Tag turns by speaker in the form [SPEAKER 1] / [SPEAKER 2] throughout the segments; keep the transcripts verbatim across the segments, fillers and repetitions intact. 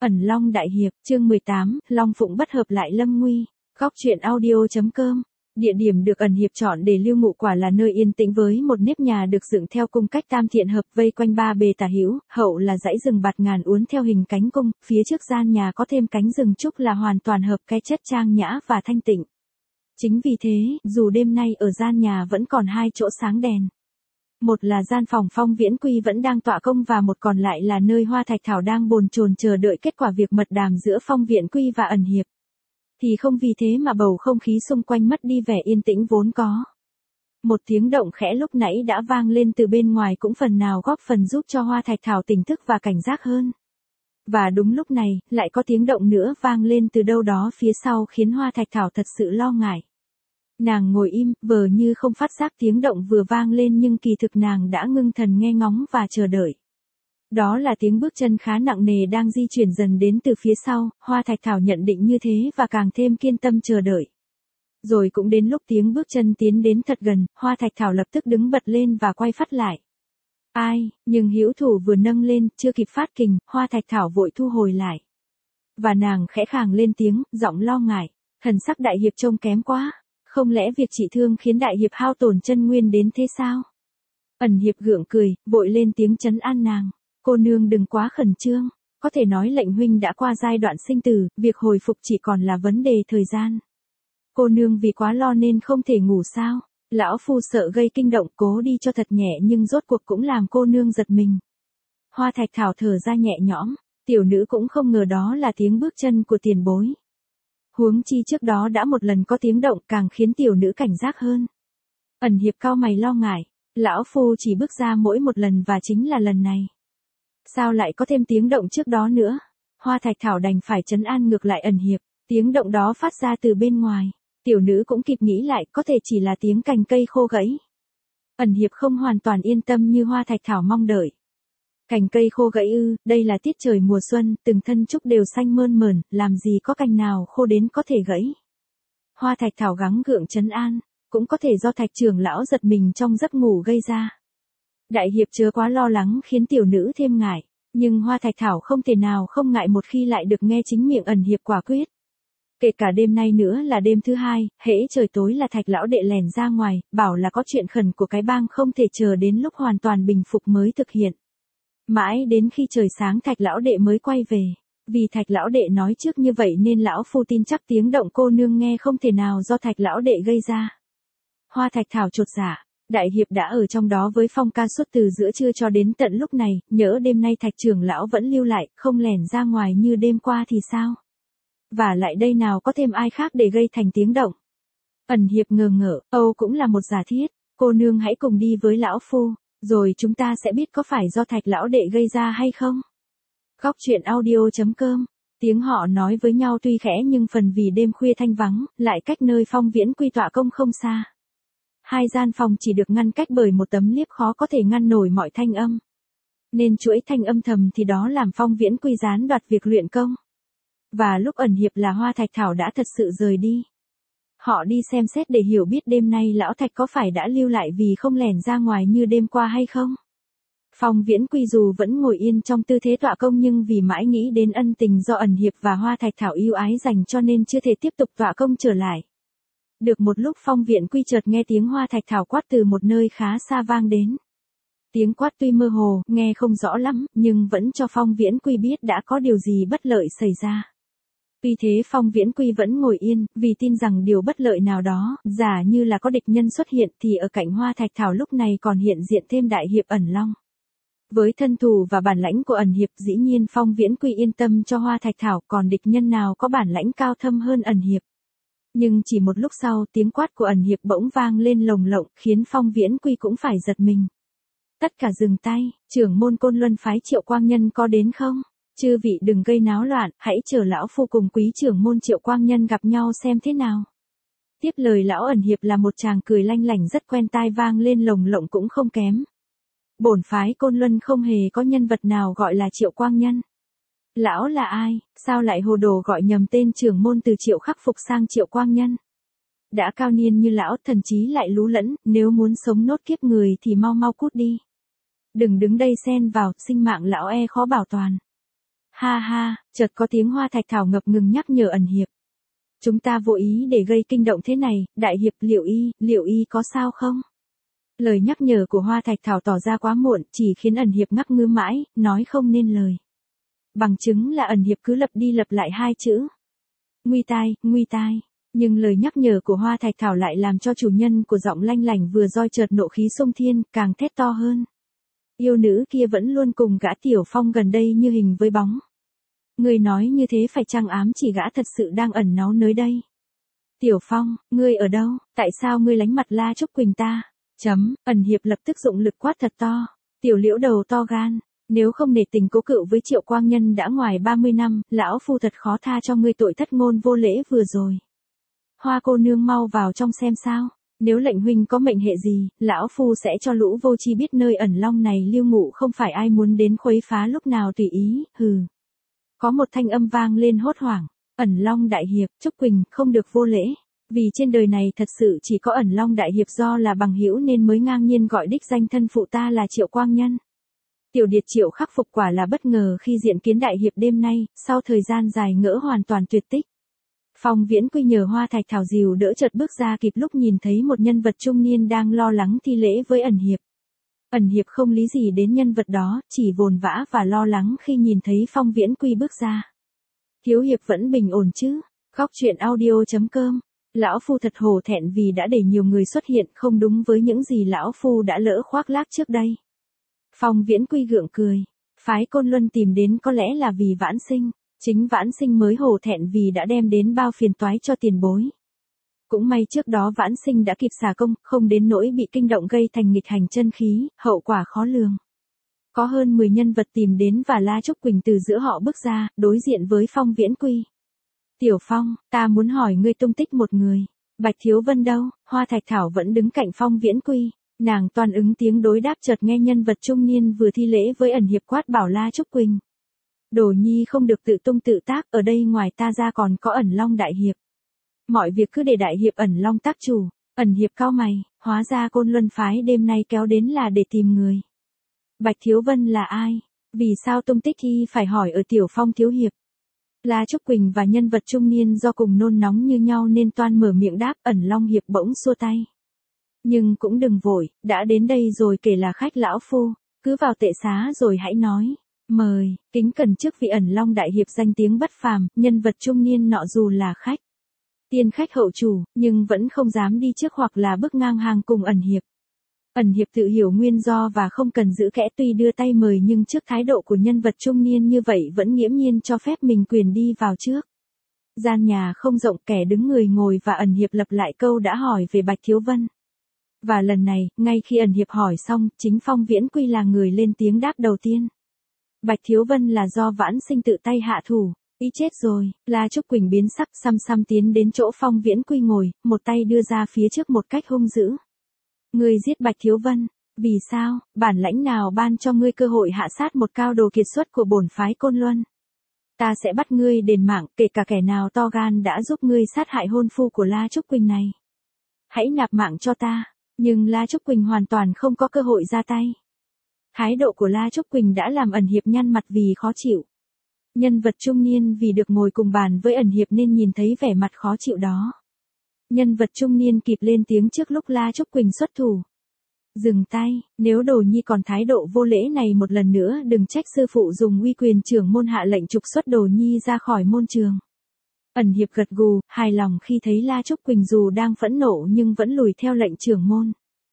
[SPEAKER 1] Ẩn Long Đại Hiệp, chương mười tám, Long Phụng bất hợp lại lâm nguy. Góc truyện audio.com. Địa điểm được ẩn hiệp chọn để lưu ngụ quả là nơi yên tĩnh với một nếp nhà được dựng theo cung cách tam thiện hợp vây quanh ba bề tả hữu, hậu là dãy rừng bạt ngàn uốn theo hình cánh cung, phía trước gian nhà có thêm cánh rừng trúc là hoàn toàn hợp cái chất trang nhã và thanh tịnh. Chính vì thế, dù đêm nay ở gian nhà vẫn còn hai chỗ sáng đèn. Một là gian phòng Phong Viễn Quy vẫn đang tọa công và một còn lại là nơi Hoa Thạch Thảo đang bồn chồn chờ đợi kết quả việc mật đàm giữa Phong Viễn Quy và ẩn hiệp. Thì không vì thế mà bầu không khí xung quanh mất đi vẻ yên tĩnh vốn có. Một tiếng động khẽ lúc nãy đã vang lên từ bên ngoài cũng phần nào góp phần giúp cho Hoa Thạch Thảo tỉnh thức và cảnh giác hơn. Và đúng lúc này, lại có tiếng động nữa vang lên từ đâu đó phía sau khiến Hoa Thạch Thảo thật sự lo ngại. Nàng ngồi im, vờ như không phát giác tiếng động vừa vang lên nhưng kỳ thực nàng đã ngưng thần nghe ngóng và chờ đợi. Đó là tiếng bước chân khá nặng nề đang di chuyển dần đến từ phía sau, Hoa Thạch Thảo nhận định như thế và càng thêm kiên tâm chờ đợi. Rồi cũng đến lúc tiếng bước chân tiến đến thật gần, Hoa Thạch Thảo lập tức đứng bật lên và quay phát lại. Ai, nhưng hữu thủ vừa nâng lên, chưa kịp phát kình, Hoa Thạch Thảo vội thu hồi lại. Và nàng khẽ khàng lên tiếng, giọng lo ngại, thần sắc đại hiệp trông kém quá. Không lẽ việc trị thương khiến đại hiệp hao tổn chân nguyên đến thế sao? Ẩn hiệp gượng cười, vội lên tiếng trấn an nàng. Cô nương đừng quá khẩn trương, có thể nói lệnh huynh đã qua giai đoạn sinh tử, việc hồi phục chỉ còn là vấn đề thời gian. Cô nương vì quá lo nên không thể ngủ sao? Lão phu sợ gây kinh động, cố đi cho thật nhẹ nhưng rốt cuộc cũng làm cô nương giật mình. Hoa Thạch Thảo thở ra nhẹ nhõm, tiểu nữ cũng không ngờ đó là tiếng bước chân của tiền bối. Huống chi trước đó đã một lần có tiếng động càng khiến tiểu nữ cảnh giác hơn. Ẩn hiệp cau mày lo ngại, lão phu chỉ bước ra mỗi một lần và chính là lần này. Sao lại có thêm tiếng động trước đó nữa? Hoa Thạch Thảo đành phải trấn an ngược lại ẩn hiệp, tiếng động đó phát ra từ bên ngoài. Tiểu nữ cũng kịp nghĩ lại có thể chỉ là tiếng cành cây khô gãy. Ẩn hiệp không hoàn toàn yên tâm như Hoa Thạch Thảo mong đợi. Cành cây khô gãy ư, đây là tiết trời mùa xuân, từng thân trúc đều xanh mơn mởn, làm gì có cành nào khô đến có thể gãy. Hoa Thạch Thảo gắng gượng trấn an, cũng có thể do Thạch trưởng lão giật mình trong giấc ngủ gây ra. Đại hiệp chớ quá lo lắng khiến tiểu nữ thêm ngại, nhưng Hoa Thạch Thảo không thể nào không ngại một khi lại được nghe chính miệng ẩn hiệp quả quyết. Kể cả đêm nay nữa là đêm thứ hai, hễ trời tối là Thạch lão đệ lèn ra ngoài, bảo là có chuyện khẩn của cái bang không thể chờ đến lúc hoàn toàn bình phục mới thực hiện. Mãi đến khi trời sáng Thạch lão đệ mới quay về, vì Thạch lão đệ nói trước như vậy nên lão phu tin chắc tiếng động cô nương nghe không thể nào do Thạch lão đệ gây ra. Hoa Thạch Thảo chột dạ, đại hiệp đã ở trong đó với Phong ca suốt từ giữa trưa cho đến tận lúc này, nhỡ đêm nay Thạch trưởng lão vẫn lưu lại, không lẻn ra ngoài như đêm qua thì sao? Và lại đây nào có thêm ai khác để gây thành tiếng động? Ẩn hiệp ngờ ngợ, Âu cũng là một giả thiết, cô nương hãy cùng đi với lão phu. Rồi chúng ta sẽ biết có phải do Thạch lão đệ gây ra hay không? Góc truyện audio.com. Tiếng họ nói với nhau tuy khẽ nhưng phần vì đêm khuya thanh vắng, lại cách nơi Phong Viễn Quy tọa công không xa. Hai gian phòng chỉ được ngăn cách bởi một tấm liếp khó có thể ngăn nổi mọi thanh âm. Nên chuỗi thanh âm thầm thì đó làm Phong Viễn Quy gián đoạt việc luyện công. Và lúc ẩn hiệp là Hoa Thạch Thảo đã thật sự rời đi. Họ đi xem xét để hiểu biết đêm nay lão Thạch có phải đã lưu lại vì không lẻn ra ngoài như đêm qua hay không. Phong Viễn Quy dù vẫn ngồi yên trong tư thế tọa công nhưng vì mãi nghĩ đến ân tình do ẩn hiệp và Hoa Thạch Thảo yêu ái dành cho nên chưa thể tiếp tục tọa công trở lại. Được một lúc Phong Viễn Quy chợt nghe tiếng Hoa Thạch Thảo quát từ một nơi khá xa vang đến. Tiếng quát tuy mơ hồ, nghe không rõ lắm, nhưng vẫn cho Phong Viễn Quy biết đã có điều gì bất lợi xảy ra. Vì thế Phong Viễn Quy vẫn ngồi yên, vì tin rằng điều bất lợi nào đó, giả như là có địch nhân xuất hiện thì ở cạnh Hoa Thạch Thảo lúc này còn hiện diện thêm đại hiệp Ẩn Long. Với thân thủ và bản lãnh của ẩn hiệp dĩ nhiên Phong Viễn Quy yên tâm cho Hoa Thạch Thảo, còn địch nhân nào có bản lãnh cao thâm hơn ẩn hiệp. Nhưng chỉ một lúc sau tiếng quát của ẩn hiệp bỗng vang lên lồng lộng khiến Phong Viễn Quy cũng phải giật mình. Tất cả dừng tay, trưởng môn Côn Luân phái Triệu Quang Nhân có đến không? Chư vị đừng gây náo loạn, hãy chờ lão phu cùng quý trưởng môn Triệu Quang Nhân gặp nhau xem thế nào. Tiếp lời lão ẩn hiệp là một chàng cười lanh lảnh rất quen tai vang lên lồng lộng cũng không kém. Bổn phái Côn Luân không hề có nhân vật nào gọi là Triệu Quang Nhân. Lão là ai, sao lại hồ đồ gọi nhầm tên trưởng môn từ Triệu Khắc Phục sang Triệu Quang Nhân? Đã cao niên như lão thần chí lại lú lẫn, nếu muốn sống nốt kiếp người thì mau mau cút đi. Đừng đứng đây xen vào, sinh mạng lão e khó bảo toàn. Ha ha, chợt có tiếng Hoa Thạch Thảo ngập ngừng nhắc nhở ẩn hiệp. Chúng ta vô ý để gây kinh động thế này, đại hiệp Liệu Y, Liệu Y có sao không? Lời nhắc nhở của Hoa Thạch Thảo tỏ ra quá muộn, chỉ khiến ẩn hiệp ngắc ngứ mãi, nói không nên lời. Bằng chứng là ẩn hiệp cứ lặp đi lặp lại hai chữ. Nguy tai, nguy tai. Nhưng lời nhắc nhở của Hoa Thạch Thảo lại làm cho chủ nhân của giọng lanh lảnh vừa roi chợt nộ khí xông thiên, càng thét to hơn. Yêu nữ kia vẫn luôn cùng gã Tiểu Phong gần đây như hình với bóng. Ngươi nói như thế phải chăng ám chỉ gã thật sự đang ẩn náu nơi đây? Tiểu Phong, ngươi ở đâu? Tại sao ngươi lánh mặt La Trúc Quỳnh ta? Chấm, ẩn hiệp lập tức dụng lực quát thật to. Tiểu Liễu đầu to gan. Nếu không nể tình cố cựu với Triệu Quang Nhân đã ngoài ba mươi năm, lão phu thật khó tha cho ngươi tội thất ngôn vô lễ vừa rồi. Hoa cô nương mau vào trong xem sao. Nếu lệnh huynh có mệnh hệ gì, lão phu sẽ cho lũ vô chi biết nơi ẩn long này lưu ngụ không phải ai muốn đến khuấy phá lúc nào tùy ý, hừ. Có một thanh âm vang lên hốt hoảng. Ẩn long đại hiệp, Trúc Quỳnh, không được vô lễ. Vì trên đời này thật sự chỉ có ẩn long đại hiệp do là bằng hữu nên mới ngang nhiên gọi đích danh thân phụ ta là Triệu Quang Nhân. Tiểu điệt Triệu khắc phục quả là bất ngờ khi diện kiến đại hiệp đêm nay, sau thời gian dài ngỡ hoàn toàn tuyệt tích. Phong Viễn Quy nhờ Hoa Thạch Thảo dìu đỡ chợt bước ra kịp lúc nhìn thấy một nhân vật trung niên đang lo lắng thi lễ với ẩn hiệp. Ẩn hiệp không lý gì đến nhân vật đó, chỉ vồn vã và lo lắng khi nhìn thấy Phong Viễn Quy bước ra. Thiếu hiệp vẫn bình ổn chứ? Góc truyện audio chấm com. Lão phu thật hổ thẹn vì đã để nhiều người xuất hiện không đúng với những gì lão phu đã lỡ khoác lác trước đây. Phong Viễn Quy gượng cười. Phái Côn Luân tìm đến có lẽ là vì Vãn Sinh. Chính Vãn Sinh mới hổ thẹn vì đã đem đến bao phiền toái cho tiền bối. Cũng may trước đó Vãn Sinh đã kịp xả công, không đến nỗi bị kinh động gây thành nghịch hành chân khí, hậu quả khó lường. Có hơn mười nhân vật tìm đến và La Trúc Quỳnh từ giữa họ bước ra, đối diện với Phong Viễn Quy. Tiểu Phong, ta muốn hỏi ngươi tung tích một người. Bạch Thiếu Vân đâu? Hoa Thạch Thảo vẫn đứng cạnh Phong Viễn Quy. Nàng toàn ứng tiếng đối đáp chợt nghe nhân vật trung niên vừa thi lễ với ẩn hiệp quát bảo La Trúc Quỳnh. Đồ nhi không được tự tung tự tác, ở đây ngoài ta ra còn có ẩn long đại hiệp. Mọi việc cứ để đại hiệp ẩn long tác chủ. Ẩn hiệp cao mày, hóa ra Côn Luân phái đêm nay kéo đến là để tìm người. Bạch Thiếu Vân là ai? Vì sao tung tích y phải hỏi ở Tiểu Phong thiếu hiệp? La Trúc Quỳnh và nhân vật trung niên do cùng nôn nóng như nhau nên toan mở miệng đáp, ẩn long hiệp bỗng xua tay. Nhưng cũng đừng vội, đã đến đây rồi kể là khách lão phu, cứ vào tệ xá rồi hãy nói. Mời, kính cẩn trước vị ẩn long đại hiệp danh tiếng bất phàm, nhân vật trung niên nọ dù là khách. Tiên khách hậu chủ, nhưng vẫn không dám đi trước hoặc là bước ngang hàng cùng ẩn hiệp. Ẩn hiệp tự hiểu nguyên do và không cần giữ kẽ tuy đưa tay mời nhưng trước thái độ của nhân vật trung niên như vậy vẫn nghiễm nhiên cho phép mình quyền đi vào trước. Gian nhà không rộng kẻ đứng người ngồi và ẩn hiệp lặp lại câu đã hỏi về Bạch Thiếu Vân. Và lần này, ngay khi ẩn hiệp hỏi xong, chính Phong Viễn Quy là người lên tiếng đáp đầu tiên. Bạch Thiếu Vân là do Vãn Sinh tự tay hạ thủ. Ý chết rồi, La Trúc Quỳnh biến sắc xăm xăm tiến đến chỗ Phong Viễn Quy ngồi, một tay đưa ra phía trước một cách hung dữ. Ngươi giết Bạch Thiếu Vân, vì sao, bản lãnh nào ban cho ngươi cơ hội hạ sát một cao đồ kiệt xuất của bổn phái Côn Luân? Ta sẽ bắt ngươi đền mạng, kể cả kẻ nào to gan đã giúp ngươi sát hại hôn phu của La Trúc Quỳnh này. Hãy nạp mạng cho ta, nhưng La Trúc Quỳnh hoàn toàn không có cơ hội ra tay. Thái độ của La Trúc Quỳnh đã làm ẩn hiệp nhăn mặt vì khó chịu. Nhân vật trung niên vì được ngồi cùng bàn với ẩn hiệp nên nhìn thấy vẻ mặt khó chịu đó. Nhân vật trung niên kịp lên tiếng trước lúc La Trúc Quỳnh xuất thủ. Dừng tay, nếu Đồ nhi còn thái độ vô lễ này một lần nữa đừng trách sư phụ dùng uy quyền trưởng môn hạ lệnh trục xuất Đồ nhi ra khỏi môn trường. Ẩn hiệp gật gù, hài lòng khi thấy La Trúc Quỳnh dù đang phẫn nộ nhưng vẫn lùi theo lệnh trưởng môn.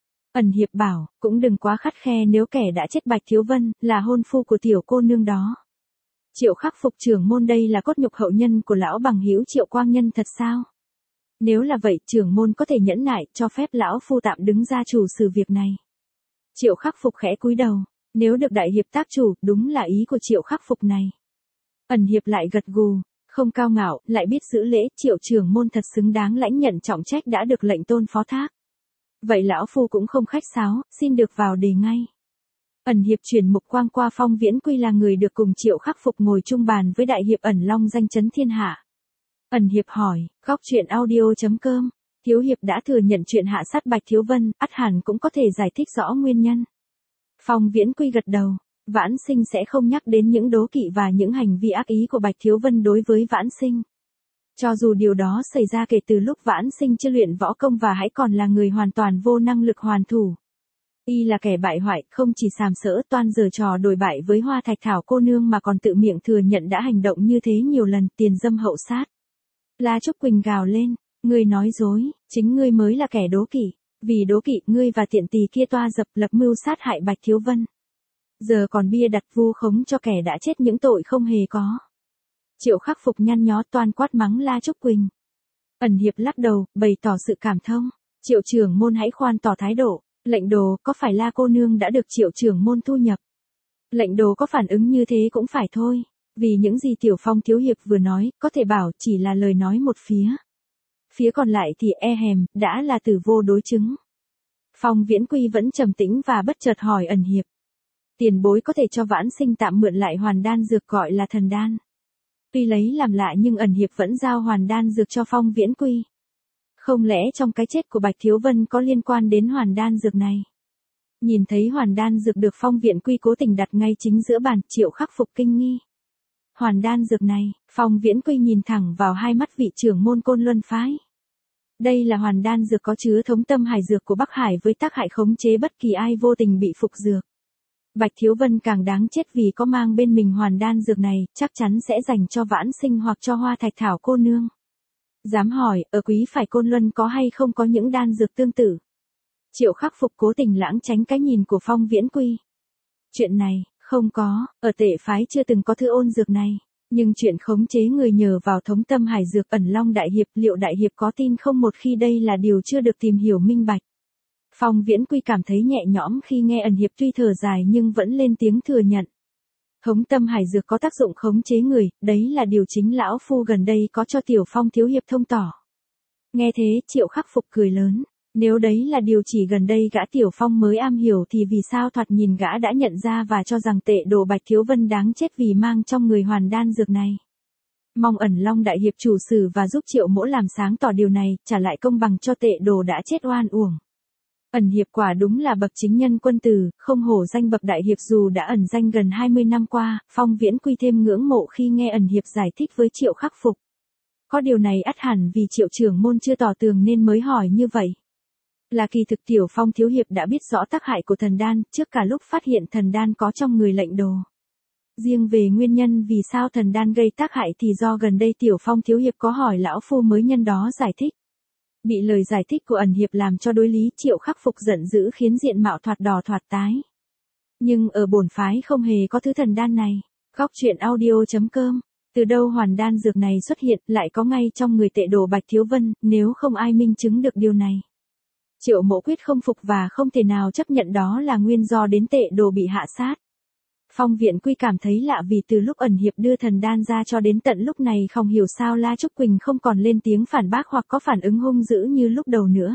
[SPEAKER 1] Ẩn hiệp bảo, cũng đừng quá khắt khe nếu kẻ đã chết Bạch Thiếu Vân là hôn phu của tiểu cô nương đó. Triệu khắc phục trưởng môn đây là cốt nhục hậu nhân của lão bằng hữu Triệu Quang Nhân thật sao? Nếu là vậy trưởng môn có thể nhẫn nại cho phép lão phu tạm đứng ra chủ xử việc này. Triệu khắc phục khẽ cúi đầu, nếu được đại hiệp tác chủ, đúng là ý của Triệu khắc phục này. Ẩn hiệp lại gật gù, không cao ngạo, lại biết giữ lễ, Triệu trưởng môn thật xứng đáng lãnh nhận trọng trách đã được lệnh tôn phó thác. Vậy lão phu cũng không khách sáo, xin được vào đề ngay. Ẩn hiệp chuyển mục quang qua Phong Viễn Quy là người được cùng Triệu khắc phục ngồi chung bàn với đại hiệp ẩn long danh chấn thiên hạ. Ẩn hiệp hỏi, góc truyện audio chấm com, thiếu hiệp đã thừa nhận chuyện hạ sát Bạch Thiếu Vân, ắt hẳn cũng có thể giải thích rõ nguyên nhân. Phong Viễn Quy gật đầu, Vãn Sinh sẽ không nhắc đến những đố kỵ và những hành vi ác ý của Bạch Thiếu Vân đối với Vãn Sinh. Cho dù điều đó xảy ra kể từ lúc Vãn Sinh chưa luyện võ công và hãy còn là người hoàn toàn vô năng lực hoàn thủ. Y là kẻ bại hoại, không chỉ sàm sỡ toan giở trò đồi bại với Hoa Thạch Thảo cô nương mà còn tự miệng thừa nhận đã hành động như thế nhiều lần, tiền dâm hậu sát. La Trúc Quỳnh gào lên, ngươi nói dối, chính ngươi mới là kẻ đố kỵ, vì đố kỵ ngươi và tiện tỳ kia toa dập lập mưu sát hại Bạch Thiếu Vân. Giờ còn bia đặt vu khống cho kẻ đã chết những tội không hề có. Triệu Khắc Phục nhăn nhó toan quát mắng La Trúc Quỳnh. Ẩn Hiệp lắc đầu, bày tỏ sự cảm thông, Triệu trưởng môn hãy khoan tỏ thái độ, lệnh đồ có phải La cô nương đã được Triệu trưởng môn thu nhập. Lệnh đồ có phản ứng như thế cũng phải thôi, vì những gì Tiểu Phong thiếu hiệp vừa nói, có thể bảo chỉ là lời nói một phía. Phía còn lại thì e hèm, đã là tử vô đối chứng. Phong Viễn Quy vẫn trầm tĩnh và bất chợt hỏi Ẩn Hiệp. Tiền bối có thể cho Vãn Sinh tạm mượn lại hoàn đan dược gọi là thần đan. Tuy lấy làm lạ nhưng Ẩn Hiệp vẫn giao hoàn đan dược cho Phong Viễn Quy. Không lẽ trong cái chết của Bạch Thiếu Vân có liên quan đến hoàn đan dược này? Nhìn thấy hoàn đan dược được Phong Viễn Quy cố tình đặt ngay chính giữa bàn, Triệu Khắc Phục kinh nghi. Hoàn đan dược này, Phong Viễn Quy nhìn thẳng vào hai mắt vị trưởng môn Côn Luân phái. Đây là hoàn đan dược có chứa thống tâm hải dược của Bắc Hải với tác hại khống chế bất kỳ ai vô tình bị phục dược. Bạch Thiếu Vân càng đáng chết vì có mang bên mình hoàn đan dược này, chắc chắn sẽ dành cho Vãn Sinh hoặc cho Hoa Thạch Thảo cô nương. Dám hỏi, ở Quý Phải Côn Luân có hay không có những đan dược tương tự? Triệu Khắc Phục cố tình lãng tránh cái nhìn của Phong Viễn Quy. Chuyện này, không có, ở Tệ phái chưa từng có thứ ôn dược này. Nhưng chuyện khống chế người nhờ vào thống tâm hải dược Ẩn Long Đại Hiệp, liệu Đại Hiệp có tin không một khi đây là điều chưa được tìm hiểu minh bạch. Phong Viễn Quy cảm thấy nhẹ nhõm khi nghe Ẩn Hiệp tuy thở dài nhưng vẫn lên tiếng thừa nhận. Thống tâm hải dược có tác dụng khống chế người, đấy là điều chính lão phu gần đây có cho Tiểu Phong thiếu hiệp thông tỏ. Nghe thế, Triệu Khắc Phục cười lớn. Nếu đấy là điều chỉ gần đây gã Tiểu Phong mới am hiểu thì vì sao thoạt nhìn gã đã nhận ra và cho rằng Tệ Đồ Bạch Thiếu Vân đáng chết vì mang trong người hoàn đan dược này. Mong Ẩn Long Đại Hiệp chủ xử và giúp Triệu Mỗ làm sáng tỏ điều này, trả lại công bằng cho Tệ Đồ đã chết oan uổng. Ẩn Hiệp quả đúng là bậc chính nhân quân tử, không hổ danh bậc Đại Hiệp dù đã ẩn danh gần hai mươi năm qua, Phong Viễn Quy thêm ngưỡng mộ khi nghe Ẩn Hiệp giải thích với Triệu Khắc Phục. Có điều này ắt hẳn vì Triệu trưởng môn chưa tỏ tường nên mới hỏi như vậy. Là kỳ thực Tiểu Phong thiếu hiệp đã biết rõ tác hại của thần đan, trước cả lúc phát hiện thần đan có trong người lệnh đồ. Riêng về nguyên nhân vì sao thần đan gây tác hại thì do gần đây Tiểu Phong thiếu hiệp có hỏi lão phu mới nhân đó giải thích. Bị lời giải thích của Ẩn Hiệp làm cho đối lý, Triệu Khắc Phục giận dữ khiến diện mạo thoạt đỏ thoạt tái. Nhưng ở bổn phái không hề có thứ thần đan này. Góc truyện audio chấm com. Từ đâu hoàn đan dược này xuất hiện, lại có ngay trong người Tệ Đồ Bạch Thiếu Vân, nếu không ai minh chứng được điều này. Triệu Mỗ quyết không phục và không thể nào chấp nhận đó là nguyên do đến Tệ Đồ bị hạ sát. Phong Viễn Quy cảm thấy lạ vì từ lúc Ẩn Hiệp đưa thần đan ra cho đến tận lúc này không hiểu sao La Trúc Quỳnh không còn lên tiếng phản bác hoặc có phản ứng hung dữ như lúc đầu nữa.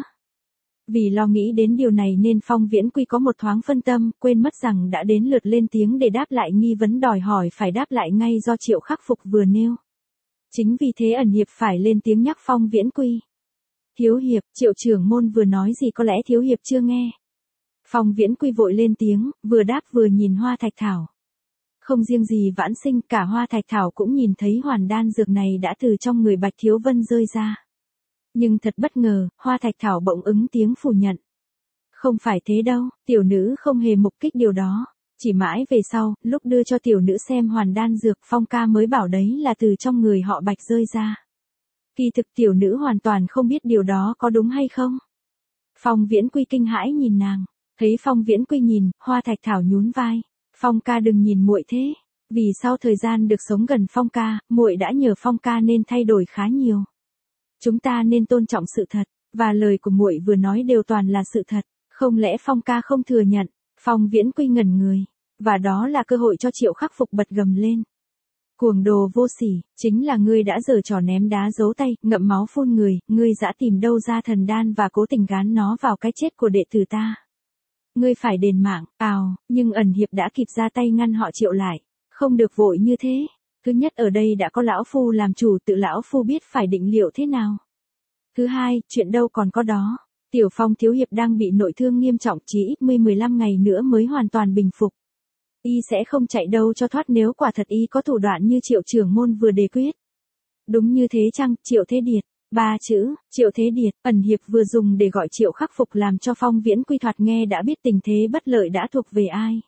[SPEAKER 1] Vì lo nghĩ đến điều này nên Phong Viễn Quy có một thoáng phân tâm, quên mất rằng đã đến lượt lên tiếng để đáp lại nghi vấn đòi hỏi phải đáp lại ngay do Triệu Khắc Phục vừa nêu. Chính vì thế Ẩn Hiệp phải lên tiếng nhắc Phong Viễn Quy. Thiếu hiệp, Triệu trưởng môn vừa nói gì có lẽ thiếu hiệp chưa nghe. Phong Viễn Quy vội lên tiếng, vừa đáp vừa nhìn Hoa Thạch Thảo. Không riêng gì Vãn Sinh, cả Hoa Thạch Thảo cũng nhìn thấy hoàn đan dược này đã từ trong người Bạch Thiếu Vân rơi ra. Nhưng thật bất ngờ, Hoa Thạch Thảo bỗng ứng tiếng phủ nhận. Không phải thế đâu, tiểu nữ không hề mục kích điều đó. Chỉ mãi về sau, lúc đưa cho tiểu nữ xem hoàn đan dược, Phong ca mới bảo đấy là từ trong người họ Bạch rơi ra. Kỳ thực tiểu nữ hoàn toàn không biết điều đó có đúng hay không. Phong Viễn Quy kinh hãi nhìn nàng. Thấy Phong Viễn Quy nhìn, Hoa Thạch Thảo nhún vai. Phong ca đừng nhìn muội thế. Vì sau thời gian được sống gần Phong ca, muội đã nhờ Phong ca nên thay đổi khá nhiều. Chúng ta nên tôn trọng sự thật, và lời của muội vừa nói đều toàn là sự thật. Không lẽ Phong ca không thừa nhận? Phong Viễn Quy ngẩn người. Và đó là cơ hội cho Triệu Khắc Phục bật gầm lên. Cuồng đồ vô sỉ, chính là ngươi đã giở trò ném đá giấu tay, ngậm máu phun người, ngươi dã tìm đâu ra thần đan và cố tình gán nó vào cái chết của đệ tử ta. Ngươi phải đền mạng, ào, nhưng Ẩn Hiệp đã kịp ra tay ngăn họ Triệu lại. Không được vội như thế. Thứ nhất ở đây đã có lão phu làm chủ, tự lão phu biết phải định liệu thế nào. Thứ hai, chuyện đâu còn có đó. Tiểu Phong thiếu hiệp đang bị nội thương nghiêm trọng, chỉ ít mười mười lăm ngày nữa mới hoàn toàn bình phục. Y sẽ không chạy đâu cho thoát nếu quả thật y có thủ đoạn như Triệu trưởng môn vừa đề quyết. Đúng như thế chăng, Triệu Thế Điệt? Ba chữ, Triệu Thế Điệt, ẩn hiệp vừa dùng để gọi Triệu Khắc Phục làm cho Phong Viễn Quy thoạt nghe đã biết tình thế bất lợi đã thuộc về ai.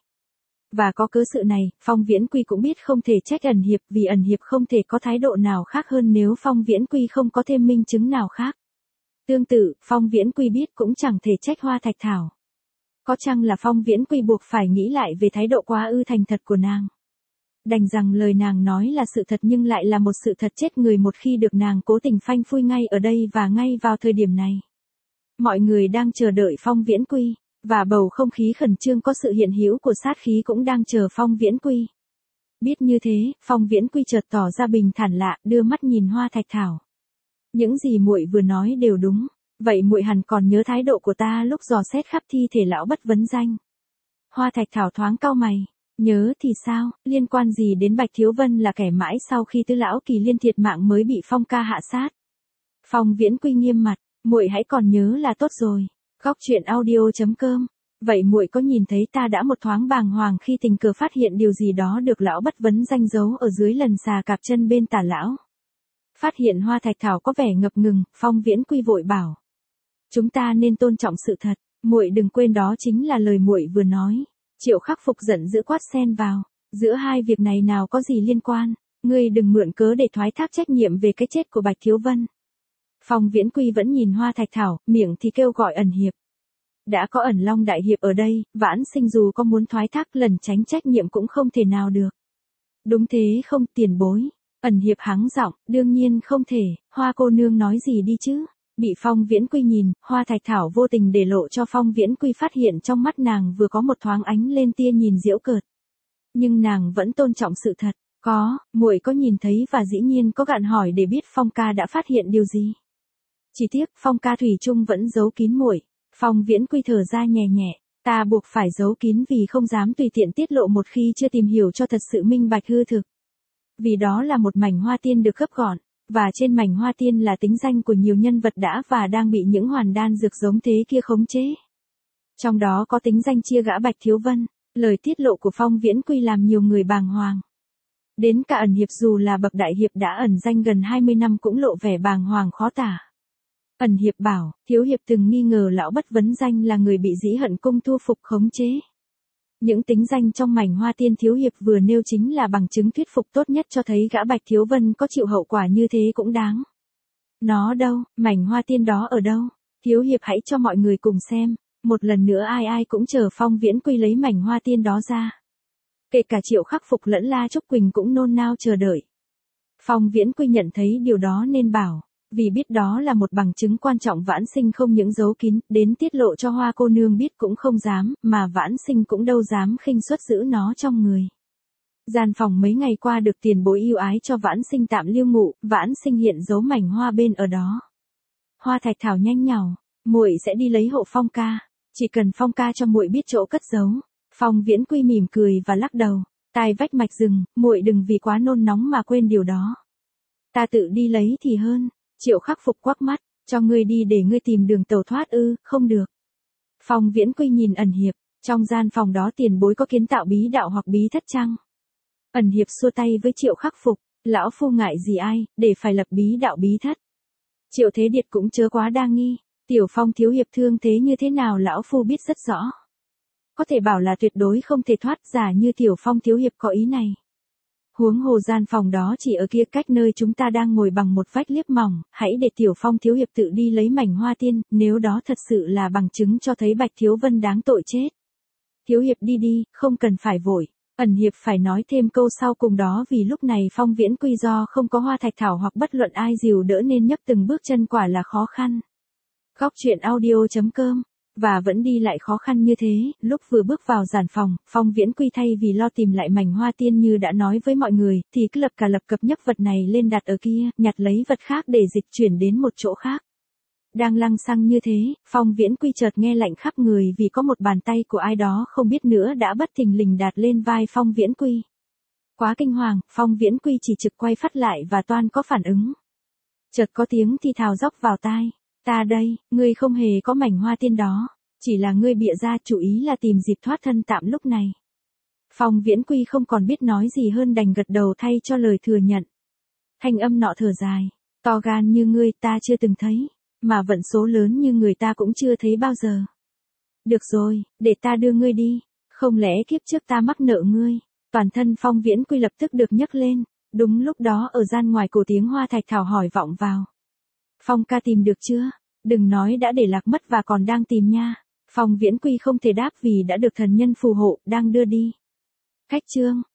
[SPEAKER 1] Và có cớ sự này, Phong Viễn Quy cũng biết không thể trách ẩn hiệp vì ẩn hiệp không thể có thái độ nào khác hơn nếu Phong Viễn Quy không có thêm minh chứng nào khác. Tương tự, Phong Viễn Quy biết cũng chẳng thể trách Hoa Thạch Thảo. Có chăng là Phong Viễn Quy buộc phải nghĩ lại về thái độ quá ư thành thật của nàng. Đành rằng lời nàng nói là sự thật nhưng lại là một sự thật chết người một khi được nàng cố tình phanh phui ngay ở đây và ngay vào thời điểm này. Mọi người đang chờ đợi Phong Viễn Quy, và bầu không khí khẩn trương có sự hiện hữu của sát khí cũng đang chờ Phong Viễn Quy. Biết như thế, Phong Viễn Quy chợt tỏ ra bình thản lạ, đưa mắt nhìn Hoa Thạch Thảo. Những gì muội vừa nói đều đúng, vậy muội hẳn còn nhớ thái độ của ta lúc dò xét khắp thi thể lão bất vấn danh. Hoa Thạch Thảo thoáng cau mày, nhớ thì sao, liên quan gì đến Bạch Thiếu Vân là kẻ mãi sau khi Tứ lão Kỳ Liên thiệt mạng mới bị Phong ca hạ sát. Phong Viễn Quy nghiêm mặt, muội hãy còn nhớ là tốt rồi. Góc truyện audio chấm com. Vậy muội có nhìn thấy ta đã một thoáng bàng hoàng khi tình cờ phát hiện điều gì đó được lão bất vấn danh giấu ở dưới lần xà cạp chân bên Tả lão. Phát hiện Hoa Thạch Thảo có vẻ ngập ngừng, Phong Viễn Quy vội bảo: chúng ta nên tôn trọng sự thật, muội đừng quên đó chính là lời muội vừa nói. Triệu Khắc Phục giận dữ quát xen vào: giữa hai việc này nào có gì liên quan, ngươi đừng mượn cớ để thoái thác trách nhiệm về cái chết của Bạch Thiếu Vân. Phong Viễn Quy vẫn nhìn Hoa Thạch Thảo, miệng thì kêu gọi ẩn hiệp. Đã có Ẩn Long đại hiệp ở đây, Vãn Sinh dù có muốn thoái thác lần tránh trách nhiệm cũng không thể nào được. Đúng thế không, tiền bối? Ẩn hiệp hắng giọng, đương nhiên không thể, Hoa cô nương nói gì đi chứ? Bị Phong Viễn Quy nhìn, Hoa Thạch Thảo vô tình để lộ cho Phong Viễn Quy phát hiện trong mắt nàng vừa có một thoáng ánh lên tia nhìn giễu cợt. Nhưng nàng vẫn tôn trọng sự thật, có, muội có nhìn thấy và dĩ nhiên có gạn hỏi để biết Phong ca đã phát hiện điều gì. Chỉ tiếc, Phong ca thủy chung vẫn giấu kín muội. Phong Viễn Quy thở ra nhẹ nhẹ, ta buộc phải giấu kín vì không dám tùy tiện tiết lộ một khi chưa tìm hiểu cho thật sự minh bạch hư thực. Vì đó là một mảnh hoa tiên được gấp gọn, và trên mảnh hoa tiên là tính danh của nhiều nhân vật đã và đang bị những hoàn đan dược giống thế kia khống chế. Trong đó có tính danh chia gã Bạch Thiếu Vân, lời tiết lộ của Phong Viễn Quy làm nhiều người bàng hoàng. Đến cả ẩn hiệp dù là bậc đại hiệp đã ẩn danh gần hai mươi năm cũng lộ vẻ bàng hoàng khó tả. Ẩn hiệp bảo, thiếu hiệp từng nghi ngờ lão bất vấn danh là người bị Dĩ Hận Cung thu phục khống chế. Những tính danh trong mảnh hoa tiên thiếu hiệp vừa nêu chính là bằng chứng thuyết phục tốt nhất cho thấy gã Bạch Thiếu Vân có chịu hậu quả như thế cũng đáng. Nó đâu, mảnh hoa tiên đó ở đâu? Thiếu hiệp hãy cho mọi người cùng xem, một lần nữa ai ai cũng chờ Phong Viễn Quy lấy mảnh hoa tiên đó ra. Kể cả Triệu Khắc Phục lẫn La Trúc Quỳnh cũng nôn nao chờ đợi. Phong Viễn Quy nhận thấy điều đó nên bảo, vì biết đó là một bằng chứng quan trọng Vãn Sinh không những giấu kín, đến tiết lộ cho Hoa cô nương biết cũng không dám, mà Vãn Sinh cũng đâu dám khinh suất giữ nó trong người. Gian phòng mấy ngày qua được tiền bối yêu ái cho Vãn Sinh tạm lưu ngụ, Vãn Sinh hiện giấu mảnh hoa bên ở đó. Hoa Thạch Thảo nhanh nhảu, muội sẽ đi lấy hộ Phong ca, chỉ cần Phong ca cho muội biết chỗ cất giấu. Phong Viễn Quy mỉm cười và lắc đầu, tai vách mạch rừng, muội đừng vì quá nôn nóng mà quên điều đó. Ta tự đi lấy thì hơn. Triệu Khắc Phục quắc mắt, cho ngươi đi để ngươi tìm đường tẩu thoát ư, không được. Phong Viễn Quy nhìn ẩn hiệp, trong gian phòng đó tiền bối có kiến tạo bí đạo hoặc bí thất chăng? Ẩn hiệp xua tay với Triệu Khắc Phục, lão phu ngại gì ai, để phải lập bí đạo bí thất. Triệu Thế Điệt cũng chớ quá đa nghi, Tiểu Phong thiếu hiệp thương thế như thế nào lão phu biết rất rõ. Có thể bảo là tuyệt đối không thể thoát giả như Tiểu Phong thiếu hiệp có ý này. Huống hồ gian phòng đó chỉ ở kia cách nơi chúng ta đang ngồi bằng một vách liếp mỏng, hãy để Tiểu Phong thiếu hiệp tự đi lấy mảnh hoa tiên, nếu đó thật sự là bằng chứng cho thấy Bạch Thiếu Vân đáng tội chết. Thiếu hiệp đi đi, không cần phải vội. Ẩn hiệp phải nói thêm câu sau cùng đó vì lúc này Phong Viễn Quy do không có Hoa Thạch Thảo hoặc bất luận ai dìu đỡ nên nhấc từng bước chân quả là khó khăn. Góc truyện audio chấm com. Và vẫn đi lại khó khăn như thế, lúc vừa bước vào giản phòng, Phong Viễn Quy thay vì lo tìm lại mảnh hoa tiên như đã nói với mọi người, thì cứ lập cả lập cập nhấc vật này lên đặt ở kia, nhặt lấy vật khác để dịch chuyển đến một chỗ khác. Đang lăng xăng như thế, Phong Viễn Quy chợt nghe lạnh khắp người vì có một bàn tay của ai đó không biết nữa đã bất thình lình đặt lên vai Phong Viễn Quy. Quá kinh hoàng, Phong Viễn Quy chỉ trực quay phát lại và toan có phản ứng. Chợt có tiếng thì thào dốc vào tai. Ta đây, ngươi không hề có mảnh hoa tiên đó, chỉ là ngươi bịa ra chủ ý là tìm dịp thoát thân tạm lúc này. Phong Viễn Quy không còn biết nói gì hơn đành gật đầu thay cho lời thừa nhận. Thanh âm nọ thở dài, to gan như ngươi ta chưa từng thấy, mà vận số lớn như người ta cũng chưa thấy bao giờ. Được rồi, để ta đưa ngươi đi, không lẽ kiếp trước ta mắc nợ ngươi. Toàn thân Phong Viễn Quy lập tức được nhấc lên, đúng lúc đó ở gian ngoài cổ tiếng hoa thạch thảo hỏi vọng vào. Phong ca tìm được chưa? Đừng nói đã để lạc mất và còn đang tìm nha. Phong Viễn Quy không thể đáp vì đã được thần nhân phù hộ, đang đưa đi. Khách trương,